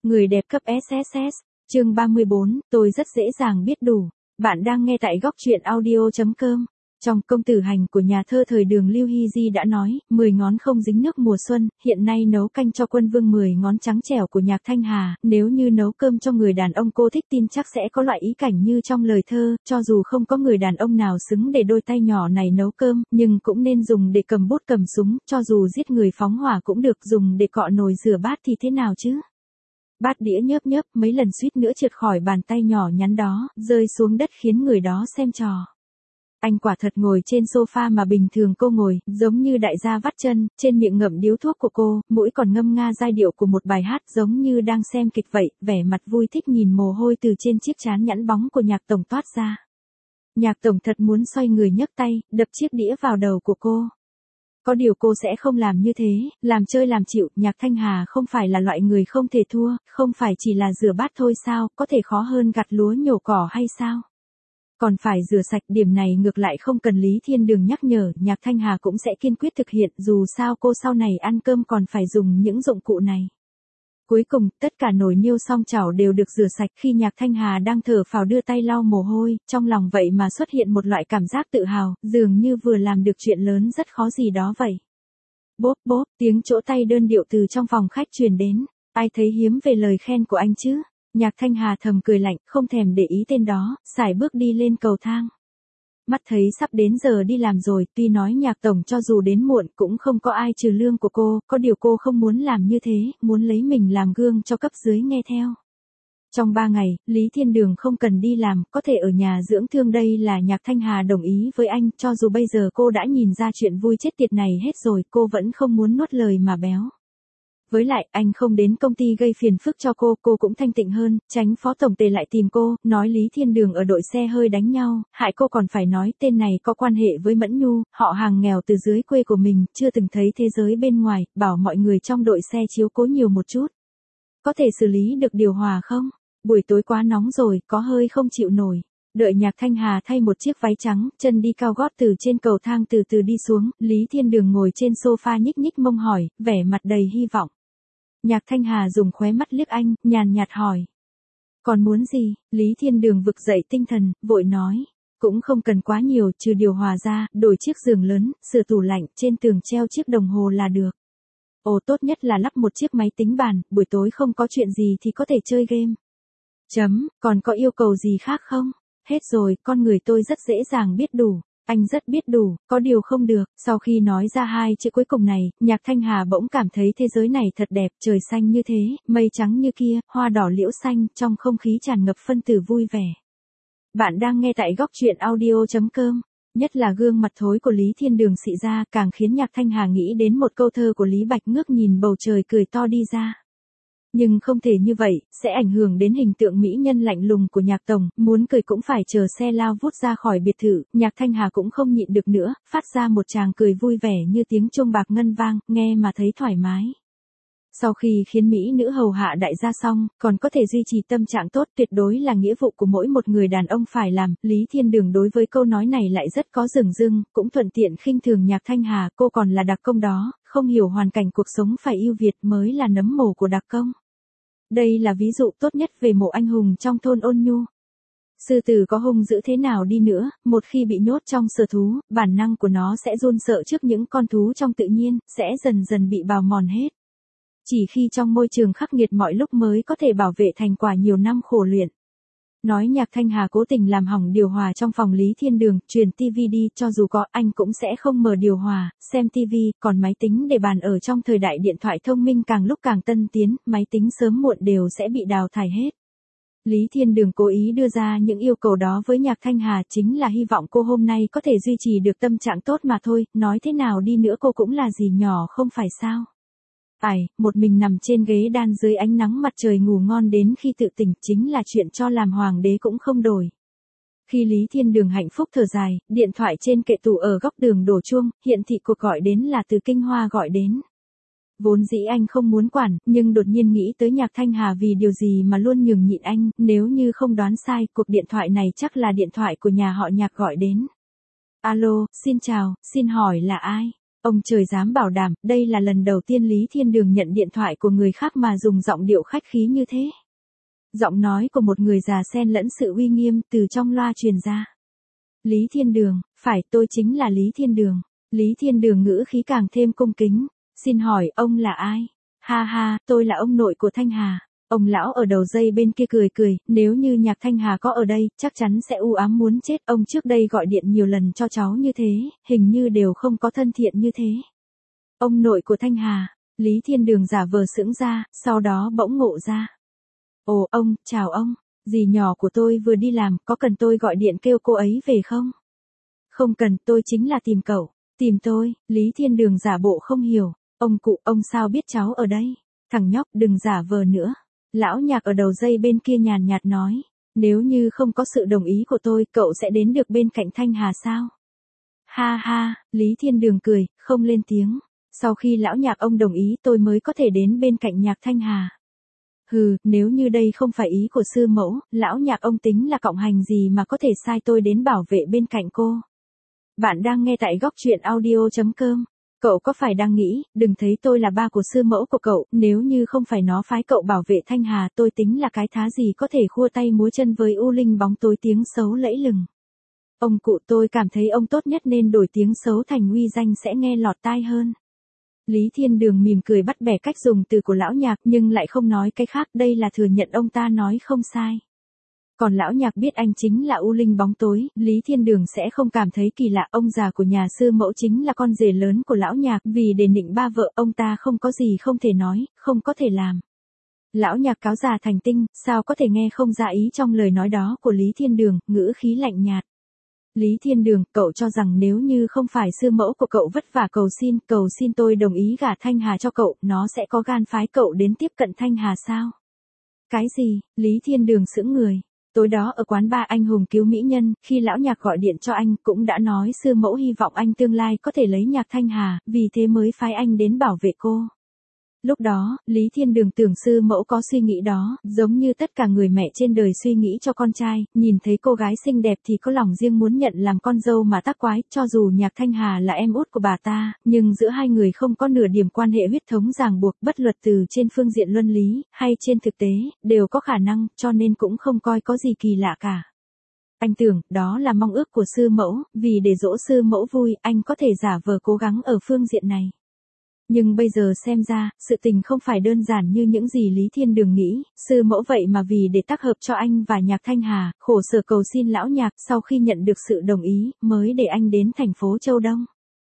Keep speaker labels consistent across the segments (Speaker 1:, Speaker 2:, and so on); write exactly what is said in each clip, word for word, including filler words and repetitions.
Speaker 1: Người đẹp cấp ét ét ét, chương ba mươi bốn, tôi rất dễ dàng biết đủ. Bạn đang nghe tại góc truyện audio chấm com. Trong công tử hành của nhà thơ thời Đường Lưu Hy Di đã nói, mười ngón không dính nước mùa xuân, hiện nay nấu canh cho quân vương mười ngón trắng trẻo của Nhạc Thanh Hà, nếu như nấu cơm cho người đàn ông cô thích tin chắc sẽ có loại ý cảnh như trong lời thơ, cho dù không có người đàn ông nào xứng để đôi tay nhỏ này nấu cơm, nhưng cũng nên dùng để cầm bút cầm súng, cho dù giết người phóng hỏa cũng được, dùng để cọ nồi rửa bát thì thế nào chứ? Bát đĩa nhớp nhớp, mấy lần suýt nữa trượt khỏi bàn tay nhỏ nhắn đó, rơi xuống đất khiến người đó xem trò. Anh quả thật ngồi trên sofa mà bình thường cô ngồi, giống như đại gia vắt chân, trên miệng ngậm điếu thuốc của cô, mũi còn ngâm nga giai điệu của một bài hát giống như đang xem kịch vậy, vẻ mặt vui thích nhìn mồ hôi từ trên chiếc trán nhẵn bóng của Nhạc Tổng toát ra. Nhạc Tổng thật muốn xoay người nhấc tay, đập chiếc đĩa vào đầu của cô. Có điều cô sẽ không làm như thế, làm chơi làm chịu, Nhạc Thanh Hà không phải là loại người không thể thua, không phải chỉ là rửa bát thôi sao, có thể khó hơn gặt lúa nhổ cỏ hay sao? Còn phải rửa sạch, điểm này ngược lại không cần Lý Thiên Đường nhắc nhở, Nhạc Thanh Hà cũng sẽ kiên quyết thực hiện, dù sao cô sau này ăn cơm còn phải dùng những dụng cụ này. Cuối cùng, tất cả nồi niêu song chảo đều được rửa sạch, khi Nhạc Thanh Hà đang thở phào đưa tay lau mồ hôi, trong lòng vậy mà xuất hiện một loại cảm giác tự hào, dường như vừa làm được chuyện lớn rất khó gì đó vậy. Bốp bốp, tiếng trỗ tay đơn điệu từ trong phòng khách truyền đến, ai thấy hiếm về lời khen của anh chứ? Nhạc Thanh Hà thầm cười lạnh, không thèm để ý tên đó, sải bước đi lên cầu thang. Mắt thấy sắp đến giờ đi làm rồi, tuy nói Nhạc Tổng cho dù đến muộn cũng không có ai trừ lương của cô, có điều cô không muốn làm như thế, muốn lấy mình làm gương cho cấp dưới nghe theo. Trong ba ngày, Lý Thiên Đường không cần đi làm, có thể ở nhà dưỡng thương, đây là Nhạc Thanh Hà đồng ý với anh, cho dù bây giờ cô đã nhìn ra chuyện vui chết tiệt này hết rồi, cô vẫn không muốn nuốt lời mà béo. Với lại, anh không đến công ty gây phiền phức cho cô, cô cũng thanh tịnh hơn, tránh phó tổng tề lại tìm cô, nói Lý Thiên Đường ở đội xe hơi đánh nhau, hại cô còn phải nói tên này có quan hệ với Mẫn Nhu, họ hàng nghèo từ dưới quê của mình, chưa từng thấy thế giới bên ngoài, bảo mọi người trong đội xe chiếu cố nhiều một chút. Có thể xử lý được điều hòa không? Buổi tối quá nóng rồi, có hơi không chịu nổi. Đợi Nhạc Thanh Hà thay một chiếc váy trắng, chân đi cao gót từ trên cầu thang từ từ đi xuống, Lý Thiên Đường ngồi trên sofa nhích nhích mông hỏi, vẻ mặt đầy hy vọng. Nhạc Thanh Hà dùng khóe mắt liếc anh, nhàn nhạt hỏi. Còn muốn gì? Lý Thiên Đường vực dậy tinh thần, vội nói. Cũng không cần quá nhiều, trừ điều hòa ra, đổi chiếc giường lớn, sửa tủ lạnh, trên tường treo chiếc đồng hồ là được. Ồ, tốt nhất là lắp một chiếc máy tính bàn, buổi tối không có chuyện gì thì có thể chơi game. Chấm, còn có yêu cầu gì khác không? Hết rồi, con người tôi rất dễ dàng biết đủ. Anh rất biết đủ, có điều không được. Sau khi nói ra hai chữ cuối cùng này, Nhạc Thanh Hà bỗng cảm thấy thế giới này thật đẹp, trời xanh như thế, mây trắng như kia, hoa đỏ liễu xanh, trong không khí tràn ngập phân tử vui vẻ. Bạn đang nghe tại góc truyện audio chấm com. Nhất là gương mặt thối của Lý Thiên Đường xị ra, càng khiến Nhạc Thanh Hà nghĩ đến một câu thơ của Lý Bạch ngước nhìn bầu trời cười to đi ra. Nhưng không thể như vậy, sẽ ảnh hưởng đến hình tượng mỹ nhân lạnh lùng của Nhạc Tổng, muốn cười cũng phải chờ xe lao vút ra khỏi biệt thự, Nhạc Thanh Hà cũng không nhịn được nữa, phát ra một tràng cười vui vẻ như tiếng chuông bạc ngân vang, nghe mà thấy thoải mái. Sau khi khiến mỹ nữ hầu hạ đại gia xong, còn có thể duy trì tâm trạng tốt tuyệt đối là nghĩa vụ của mỗi một người đàn ông phải làm, Lý Thiên Đường đối với câu nói này lại rất có dửng dưng, cũng thuận tiện khinh thường Nhạc Thanh Hà, cô còn là đặc công đó, không hiểu hoàn cảnh cuộc sống phải ưu việt mới là nấm mồ của đặc công. Đây là ví dụ tốt nhất về mộ anh hùng trong thôn Ôn Nhu. Sư tử có hung dữ thế nào đi nữa, một khi bị nhốt trong sở thú, bản năng của nó sẽ run sợ trước những con thú trong tự nhiên, sẽ dần dần bị bào mòn hết. Chỉ khi trong môi trường khắc nghiệt mọi lúc mới có thể bảo vệ thành quả nhiều năm khổ luyện. Nói Nhạc Thanh Hà cố tình làm hỏng điều hòa trong phòng Lý Thiên Đường, truyền tivi đi, cho dù có anh cũng sẽ không mở điều hòa, xem tivi, còn máy tính để bàn ở trong thời đại điện thoại thông minh càng lúc càng tân tiến, máy tính sớm muộn đều sẽ bị đào thải hết. Lý Thiên Đường cố ý đưa ra những yêu cầu đó với Nhạc Thanh Hà chính là hy vọng cô hôm nay có thể duy trì được tâm trạng tốt mà thôi, nói thế nào đi nữa cô cũng là dì nhỏ không phải sao. Ai, một mình nằm trên ghế đan dưới ánh nắng mặt trời ngủ ngon đến khi tự tỉnh chính là chuyện cho làm hoàng đế cũng không đổi. Khi Lý Thiên Đường hạnh phúc thở dài, điện thoại trên kệ tủ ở góc đường đổ chuông, hiện thị cuộc gọi đến là từ Kinh Hoa gọi đến. Vốn dĩ anh không muốn quản, nhưng đột nhiên nghĩ tới Nhạc Thanh Hà vì điều gì mà luôn nhường nhịn anh, nếu như không đoán sai, cuộc điện thoại này chắc là điện thoại của nhà họ Nhạc gọi đến. Alo, xin chào, xin hỏi là ai? Ông trời dám bảo đảm, đây là lần đầu tiên Lý Thiên Đường nhận điện thoại của người khác mà dùng giọng điệu khách khí như thế. Giọng nói của một người già xen lẫn sự uy nghiêm từ trong loa truyền ra. Lý Thiên Đường, phải, tôi chính là Lý Thiên Đường. Lý Thiên Đường ngữ khí càng thêm cung kính. Xin hỏi, ông là ai? Ha ha, tôi là ông nội của Thanh Hà. Ông lão ở đầu dây bên kia cười cười, nếu như Nhạc Thanh Hà có ở đây, chắc chắn sẽ u ám muốn chết. Ông trước đây gọi điện nhiều lần cho cháu như thế, hình như đều không có thân thiện như thế. Ông nội của Thanh Hà, Lý Thiên Đường giả vờ sững ra, sau đó bỗng ngộ ra. Ồ, ông, chào ông, dì nhỏ của tôi vừa đi làm, có cần tôi gọi điện kêu cô ấy về không? Không cần, tôi chính là tìm cậu. Tìm tôi, Lý Thiên Đường giả bộ không hiểu. Ông cụ, ông sao biết cháu ở đây? Thằng nhóc, đừng giả vờ nữa. Lão Nhạc ở đầu dây bên kia nhàn nhạt nói. Nếu như không có sự đồng ý của tôi, cậu sẽ đến được bên cạnh Thanh Hà sao? Ha ha, Lý Thiên Đường cười, không lên tiếng. Sau khi lão Nhạc ông đồng ý tôi mới có thể đến bên cạnh Nhạc Thanh Hà. Hừ, nếu như đây không phải ý của sư mẫu, lão Nhạc ông tính là cộng hành gì mà có thể sai tôi đến bảo vệ bên cạnh cô. Bạn đang nghe tại góc truyện audio chấm com. Cậu có phải đang nghĩ, đừng thấy tôi là ba của sư mẫu của cậu, nếu như không phải nó phái cậu bảo vệ Thanh Hà tôi tính là cái thá gì có thể khua tay múa chân với U Linh bóng tối tiếng xấu lẫy lừng. Ông cụ, tôi cảm thấy ông tốt nhất nên đổi tiếng xấu thành uy danh sẽ nghe lọt tai hơn. Lý Thiên Đường mỉm cười bắt bẻ cách dùng từ của lão Nhạc nhưng lại không nói cái khác, đây là thừa nhận ông ta nói không sai. Còn lão Nhạc biết anh chính là U Linh bóng tối, Lý Thiên Đường sẽ không cảm thấy kỳ lạ. Ông già của nhà sư mẫu chính là con rể lớn của lão Nhạc, vì để nịnh ba vợ ông ta không có gì không thể nói, không có thể làm. Lão Nhạc cáo già thành tinh, sao có thể nghe không ra ý trong lời nói đó của Lý Thiên Đường, ngữ khí lạnh nhạt. Lý Thiên Đường, cậu cho rằng nếu như không phải sư mẫu của cậu vất vả cầu xin, cầu xin tôi đồng ý gả Thanh Hà cho cậu, nó sẽ có gan phái cậu đến tiếp cận Thanh Hà sao? Cái gì? Lý Thiên Đường sững người. Tối đó ở quán bar anh hùng cứu mỹ nhân, khi lão Nhạc gọi điện cho anh cũng đã nói sư mẫu hy vọng anh tương lai có thể lấy Nhạc Thanh Hà, vì thế mới phái anh đến bảo vệ cô. Lúc đó, Lý Thiên Đường tưởng sư mẫu có suy nghĩ đó, giống như tất cả người mẹ trên đời suy nghĩ cho con trai, nhìn thấy cô gái xinh đẹp thì có lòng riêng muốn nhận làm con dâu mà tác quái, cho dù Nhạc Thanh Hà là em út của bà ta, nhưng giữa hai người không có nửa điểm quan hệ huyết thống ràng buộc, bất luật từ trên phương diện luân lý, hay trên thực tế, đều có khả năng, cho nên cũng không coi có gì kỳ lạ cả. Anh tưởng, đó là mong ước của sư mẫu, vì để dỗ sư mẫu vui, anh có thể giả vờ cố gắng ở phương diện này. Nhưng bây giờ xem ra, sự tình không phải đơn giản như những gì Lý Thiên Đường nghĩ, sư mẫu vậy mà vì để tác hợp cho anh và Nhạc Thanh Hà, khổ sở cầu xin lão Nhạc, sau khi nhận được sự đồng ý, mới để anh đến thành phố Châu Đông.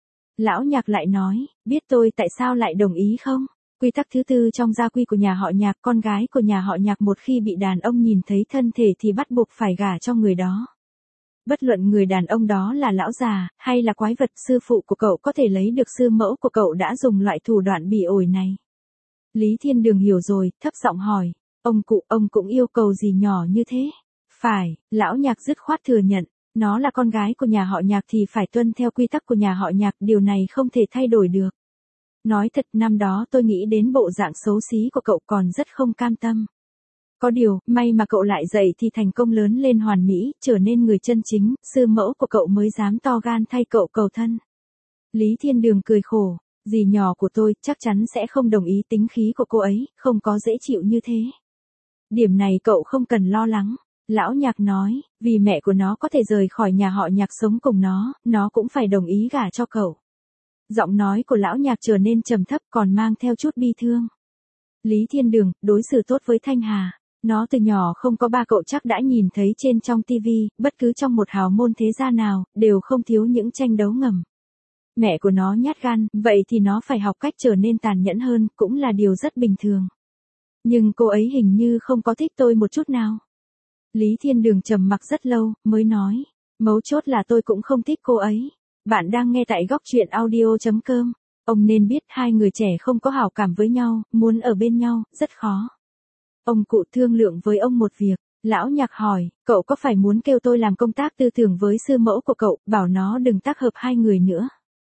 Speaker 1: Lão Nhạc lại nói, biết tôi tại sao lại đồng ý không? Quy tắc thứ tư trong gia quy của nhà họ Nhạc, con gái của nhà họ Nhạc một khi bị đàn ông nhìn thấy thân thể thì bắt buộc phải gả cho người đó. Bất luận người đàn ông đó là lão già, hay là quái vật, sư phụ của cậu có thể lấy được sư mẫu của cậu đã dùng loại thủ đoạn bỉ ổi này. Lý Thiên Đường hiểu rồi, thấp giọng hỏi, ông cụ, ông cũng yêu cầu gì nhỏ như thế? Phải, lão Nhạc dứt khoát thừa nhận, nó là con gái của nhà họ Nhạc thì phải tuân theo quy tắc của nhà họ Nhạc, điều này không thể thay đổi được. Nói thật, năm đó tôi nghĩ đến bộ dạng xấu xí của cậu còn rất không cam tâm. Có điều, may mà cậu lại dậy thì thành công lớn lên hoàn mỹ, trở nên người chân chính, sư mẫu của cậu mới dám to gan thay cậu cầu thân. Lý Thiên Đường cười khổ, dì nhỏ của tôi chắc chắn sẽ không đồng ý, tính khí của cô ấy, không có dễ chịu như thế. Điểm này cậu không cần lo lắng. Lão Nhạc nói, vì mẹ của nó có thể rời khỏi nhà họ Nhạc sống cùng nó, nó cũng phải đồng ý gả cho cậu. Giọng nói của lão Nhạc trở nên trầm thấp còn mang theo chút bi thương. Lý Thiên Đường, đối xử tốt với Thanh Hà. Nó từ nhỏ không có ba, cậu chắc đã nhìn thấy trên trong tivi, bất cứ trong một hào môn thế gia nào, đều không thiếu những tranh đấu ngầm. Mẹ của nó nhát gan, vậy thì nó phải học cách trở nên tàn nhẫn hơn, cũng là điều rất bình thường. Nhưng cô ấy hình như không có thích tôi một chút nào. Lý Thiên Đường trầm mặc rất lâu, mới nói, mấu chốt là tôi cũng không thích cô ấy. Bạn đang nghe tại góc truyện audio chấm com. Ông nên biết hai người trẻ không có hảo cảm với nhau, muốn ở bên nhau, rất khó. Ông cụ thương lượng với ông một việc, lão Nhạc hỏi, cậu có phải muốn kêu tôi làm công tác tư tưởng với sư mẫu của cậu, bảo nó đừng tác hợp hai người nữa?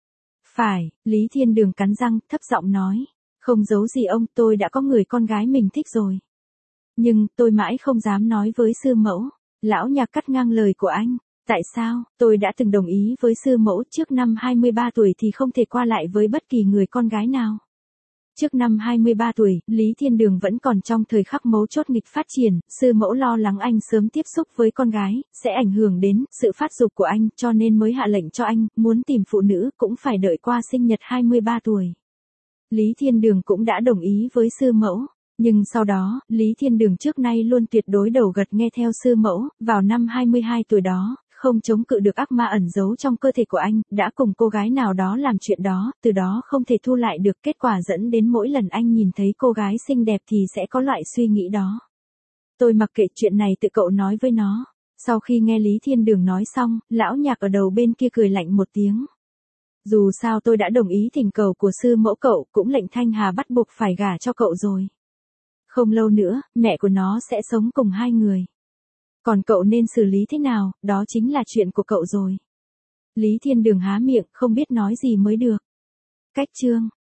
Speaker 1: Phải, Lý Thiên Đường cắn răng, thấp giọng nói, không giấu gì ông, tôi đã có người con gái mình thích rồi. Nhưng, tôi mãi không dám nói với sư mẫu. Lão Nhạc cắt ngang lời của anh, Tại sao, tôi đã từng đồng ý với sư mẫu trước năm hai mươi ba tuổi thì không thể qua lại với bất kỳ người con gái nào. Trước năm hai mươi ba tuổi, Lý Thiên Đường vẫn còn trong thời khắc mấu chốt nghịch phát triển, sư mẫu lo lắng anh sớm tiếp xúc với con gái, sẽ ảnh hưởng đến sự phát dục của anh, cho nên mới hạ lệnh cho anh, muốn tìm phụ nữ cũng phải đợi qua sinh nhật hai mươi ba tuổi. Lý Thiên Đường cũng đã đồng ý với sư mẫu. Nhưng sau đó, Lý Thiên Đường trước nay luôn tuyệt đối đầu gật nghe theo sư mẫu, vào năm hai mươi hai tuổi đó, không chống cự được ác ma ẩn giấu trong cơ thể của anh, đã cùng cô gái nào đó làm chuyện đó, từ đó không thể thu lại được, kết quả dẫn đến mỗi lần anh nhìn thấy cô gái xinh đẹp thì sẽ có loại suy nghĩ đó. Tôi mặc kệ chuyện này, tự cậu nói với nó. Sau khi nghe Lý Thiên Đường nói xong, lão nhạc ở đầu bên kia cười lạnh một tiếng. Dù sao tôi đã đồng ý thỉnh cầu của sư mẫu cậu, cũng lệnh Thanh Hà bắt buộc phải gả cho cậu rồi. Không lâu nữa, mẹ của nó sẽ sống cùng hai người. Còn cậu nên xử lý thế nào, đó chính là chuyện của cậu rồi. Lý Thiên Đường há miệng, không biết nói gì mới được. Cách chương